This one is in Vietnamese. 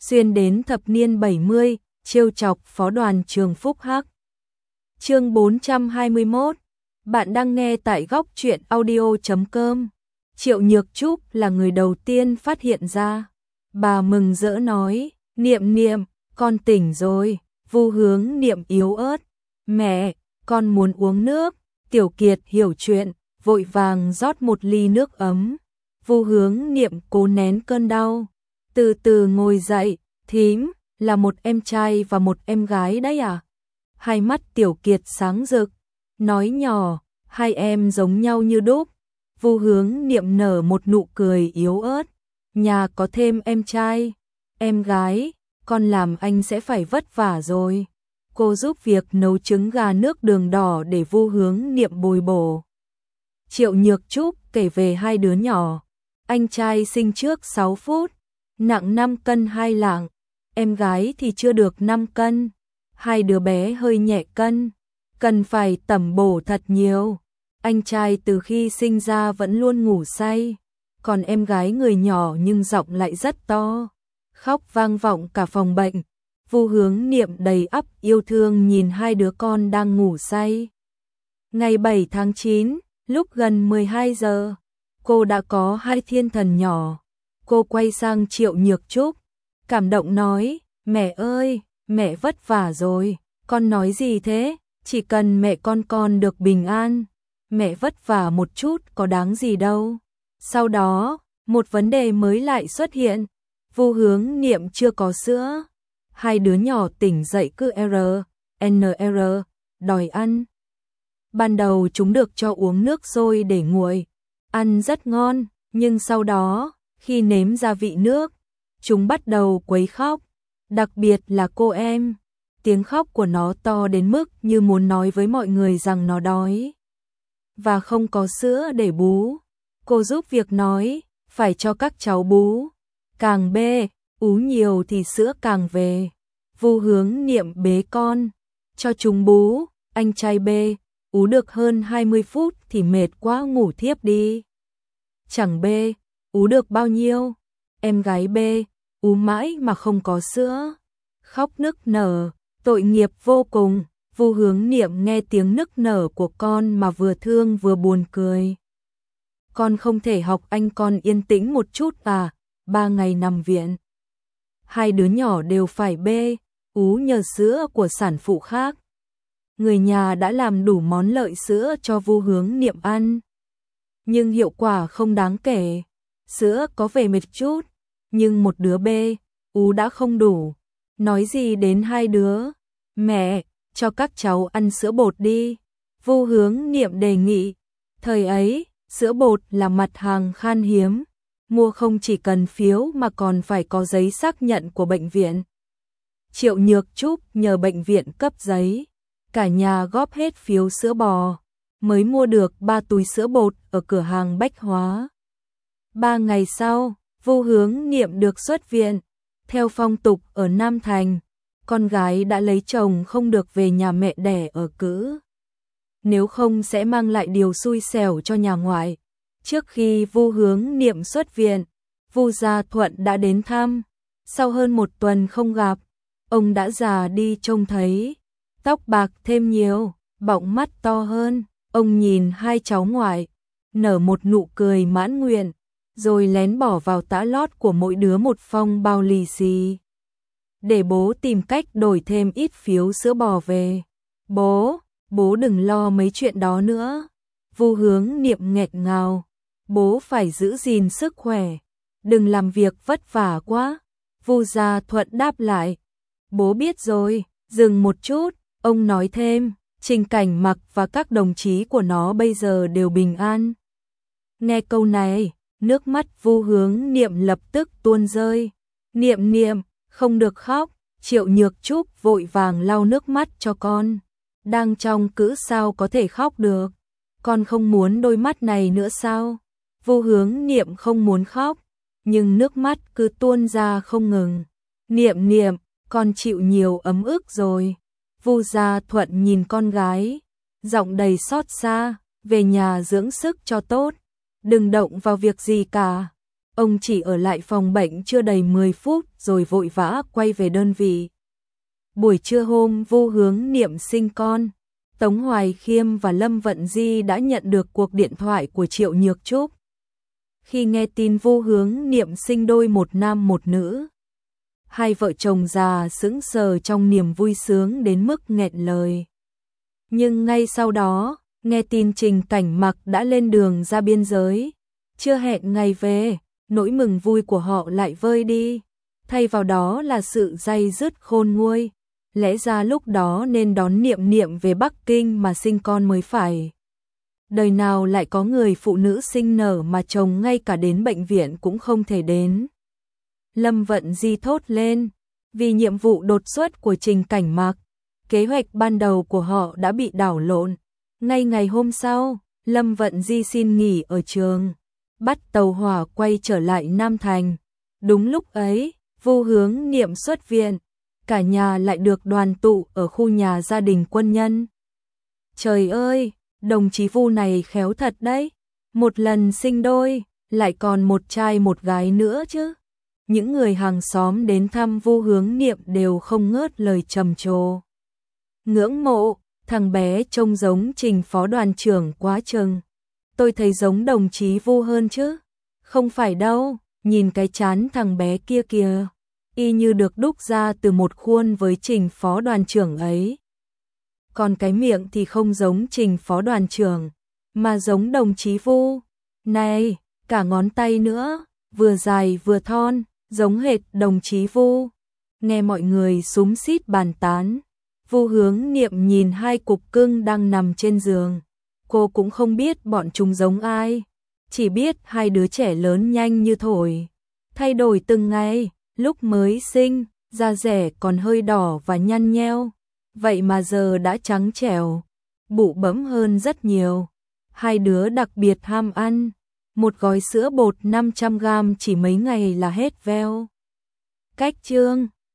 xuyên đến thập niên 70, trêu chọc phó đoàn trường Phúc Hắc. Chương 421. Bạn đang nghe tại góc truyện audio.com. Triệu Nhược Trúc là người đầu tiên phát hiện ra. Bà mừng rỡ nói, Niệm Niệm, con tỉnh rồi. Vu Hướng Niệm yếu ớt, mẹ, con muốn uống nước. Tiểu Kiệt hiểu chuyện, vội vàng rót một ly nước ấm. Vu Hướng Niệm cố nén cơn đau, từ từ ngồi dậy. Thím, là một em trai và một em gái đấy à? Hai mắt Tiểu Kiệt sáng rực, nói nhỏ, hai em giống nhau như đúc. Vu Hướng Niệm nở một nụ cười yếu ớt, nhà có thêm em trai, em gái, con làm anh sẽ phải vất vả rồi. Cô giúp việc nấu trứng gà nước đường đỏ để Vu Hướng Niệm bồi bổ. Triệu Nhược Trúc kể về hai đứa nhỏ, anh trai sinh trước 6 phút, nặng 5 cân 2 lạng, em gái thì chưa được 5 cân, hai đứa bé hơi nhẹ cân, cần phải tẩm bổ thật nhiều. Anh trai từ khi sinh ra vẫn luôn ngủ say, còn em gái người nhỏ nhưng giọng lại rất to, khóc vang vọng cả phòng bệnh. Vu Hướng Niệm đầy ắp yêu thương nhìn hai đứa con đang ngủ say. Ngày 7 tháng 9, lúc gần 12 giờ, cô đã có hai thiên thần nhỏ. Cô quay sang Triệu Nhược Trúc, cảm động nói, mẹ ơi, mẹ vất vả rồi. Con nói gì thế, chỉ cần mẹ con được bình an, mẹ vất vả một chút có đáng gì đâu. Sau đó, một vấn đề mới lại xuất hiện, Vu Hướng Niệm chưa có sữa. Hai đứa nhỏ tỉnh dậy cứ NR, đòi ăn. Ban đầu chúng được cho uống nước sôi để nguội, ăn rất ngon, nhưng sau đó, khi nếm gia vị nước, chúng bắt đầu quấy khóc, đặc biệt là cô em. Tiếng khóc của nó to đến mức như muốn nói với mọi người rằng nó đói và không có sữa để bú. Cô giúp việc nói, phải cho các cháu bú, càng bê, ú nhiều thì sữa càng về. Vu Hướng Niệm bế con, cho chúng bú, anh trai bê, ú được hơn 20 phút thì mệt quá ngủ thiếp đi. Chẳng bê, ú được bao nhiêu, em gái bê, ú mãi mà không có sữa, khóc nức nở, tội nghiệp vô cùng. Vu Hướng Niệm nghe tiếng nức nở của con mà vừa thương vừa buồn cười. Con không thể học anh con yên tĩnh một chút à, 3 ngày nằm viện. Hai đứa nhỏ đều phải bê, ú nhờ sữa của sản phụ khác. Người nhà đã làm đủ món lợi sữa cho Vu Hướng Niệm ăn, nhưng hiệu quả không đáng kể. Sữa có vẻ mệt chút, nhưng một đứa bê, ú đã không đủ. Nói gì đến hai đứa, mẹ, cho các cháu ăn sữa bột đi. Vu Hướng Niệm đề nghị, thời ấy, sữa bột là mặt hàng khan hiếm, mua không chỉ cần phiếu mà còn phải có giấy xác nhận của bệnh viện. Triệu Nhược Trúc nhờ bệnh viện cấp giấy, cả nhà góp hết phiếu sữa bò, mới mua được 3 túi sữa bột ở cửa hàng bách hóa. 3 ngày sau, Vu Hướng Niệm được xuất viện. Theo phong tục ở Nam Thành, con gái đã lấy chồng không được về nhà mẹ đẻ ở cữ, nếu không sẽ mang lại điều xui xẻo cho nhà ngoại. Trước khi Vu Hướng Niệm xuất viện, Vu Gia Thuận đã đến thăm. Sau hơn 1 tuần không gặp, ông đã già đi trông thấy, tóc bạc thêm nhiều, bọng mắt to hơn. Ông nhìn hai cháu ngoại, nở một nụ cười mãn nguyện, rồi lén bỏ vào tã lót của mỗi đứa một phong bao lì xì, để bố tìm cách đổi thêm ít phiếu sữa bò về. Bố đừng lo mấy chuyện đó nữa. Vu Hướng Niệm nghẹn ngào, bố phải giữ gìn sức khỏe, đừng làm việc vất vả quá. Vu Gia Thuận đáp lại, bố biết rồi. Dừng một chút, ông nói thêm, Trình Cảnh Mặc và các đồng chí của nó bây giờ đều bình an. Nghe câu này, nước mắt Vu Hướng Niệm lập tức tuôn rơi. Niệm Niệm, không được khóc. Triệu Nhược Trúc vội vàng lau nước mắt cho con. Đang trong cữ sao có thể khóc được, con không muốn đôi mắt này nữa sao? Vu Hướng Niệm không muốn khóc, nhưng nước mắt cứ tuôn ra không ngừng. Niệm Niệm, con chịu nhiều ấm ức rồi. Vu Gia Thuận nhìn con gái, giọng đầy xót xa, về nhà dưỡng sức cho tốt, đừng động vào việc gì cả. Ông chỉ ở lại phòng bệnh chưa đầy 10 phút rồi vội vã quay về đơn vị. Buổi trưa hôm Vu Hướng Niệm sinh con, Tống Hoài Khiêm và Lâm Vận Di đã nhận được cuộc điện thoại của Triệu Nhược Trúc. Khi nghe tin Vu Hướng Niệm sinh đôi một nam một nữ, hai vợ chồng già sững sờ trong niềm vui sướng đến mức nghẹn lời. Nhưng ngay sau đó, nghe tin Trình Cảnh Mặc đã lên đường ra biên giới, chưa hẹn ngày về, nỗi mừng vui của họ lại vơi đi, thay vào đó là sự day dứt khôn nguôi. Lẽ ra lúc đó nên đón Niệm Niệm về Bắc Kinh mà sinh con mới phải. Đời nào lại có người phụ nữ sinh nở mà chồng ngay cả đến bệnh viện cũng không thể đến. Lâm Vận Di thốt lên, vì nhiệm vụ đột xuất của Trình Cảnh Mặc, kế hoạch ban đầu của họ đã bị đảo lộn. Ngay ngày hôm sau, Lâm Vận Di xin nghỉ ở trường, bắt tàu hỏa quay trở lại Nam Thành. Đúng lúc ấy, Vu Hướng Niệm xuất viện, cả nhà lại được đoàn tụ ở khu nhà gia đình quân nhân. Trời ơi, đồng chí Vu này khéo thật đấy, một lần sinh đôi, lại còn một trai một gái nữa chứ. Những người hàng xóm đến thăm Vu Hướng Niệm đều không ngớt lời trầm trồ. Ngưỡng mộ, thằng bé trông giống Trình phó đoàn trưởng quá chừng. Tôi thấy giống đồng chí Vu hơn chứ. Không phải đâu, nhìn cái trán thằng bé kia kìa, y như được đúc ra từ một khuôn với Trình phó đoàn trưởng ấy. Còn cái miệng thì không giống Trình phó đoàn trưởng, mà giống đồng chí Vu. Này, cả ngón tay nữa, vừa dài vừa thon, giống hệt đồng chí Vu. Nghe mọi người xúm xít bàn tán, Vu Hướng Niệm nhìn hai cục cưng đang nằm trên giường. Cô cũng không biết bọn chúng giống ai, chỉ biết hai đứa trẻ lớn nhanh như thổi, thay đổi từng ngày. Lúc mới sinh, da rẻ còn hơi đỏ và nhăn nheo, vậy mà giờ đã trắng trẻo, bụ bẫm hơn rất nhiều. Hai đứa đặc biệt ham ăn, một gói sữa bột 500 gram chỉ mấy ngày là hết veo. Cách chương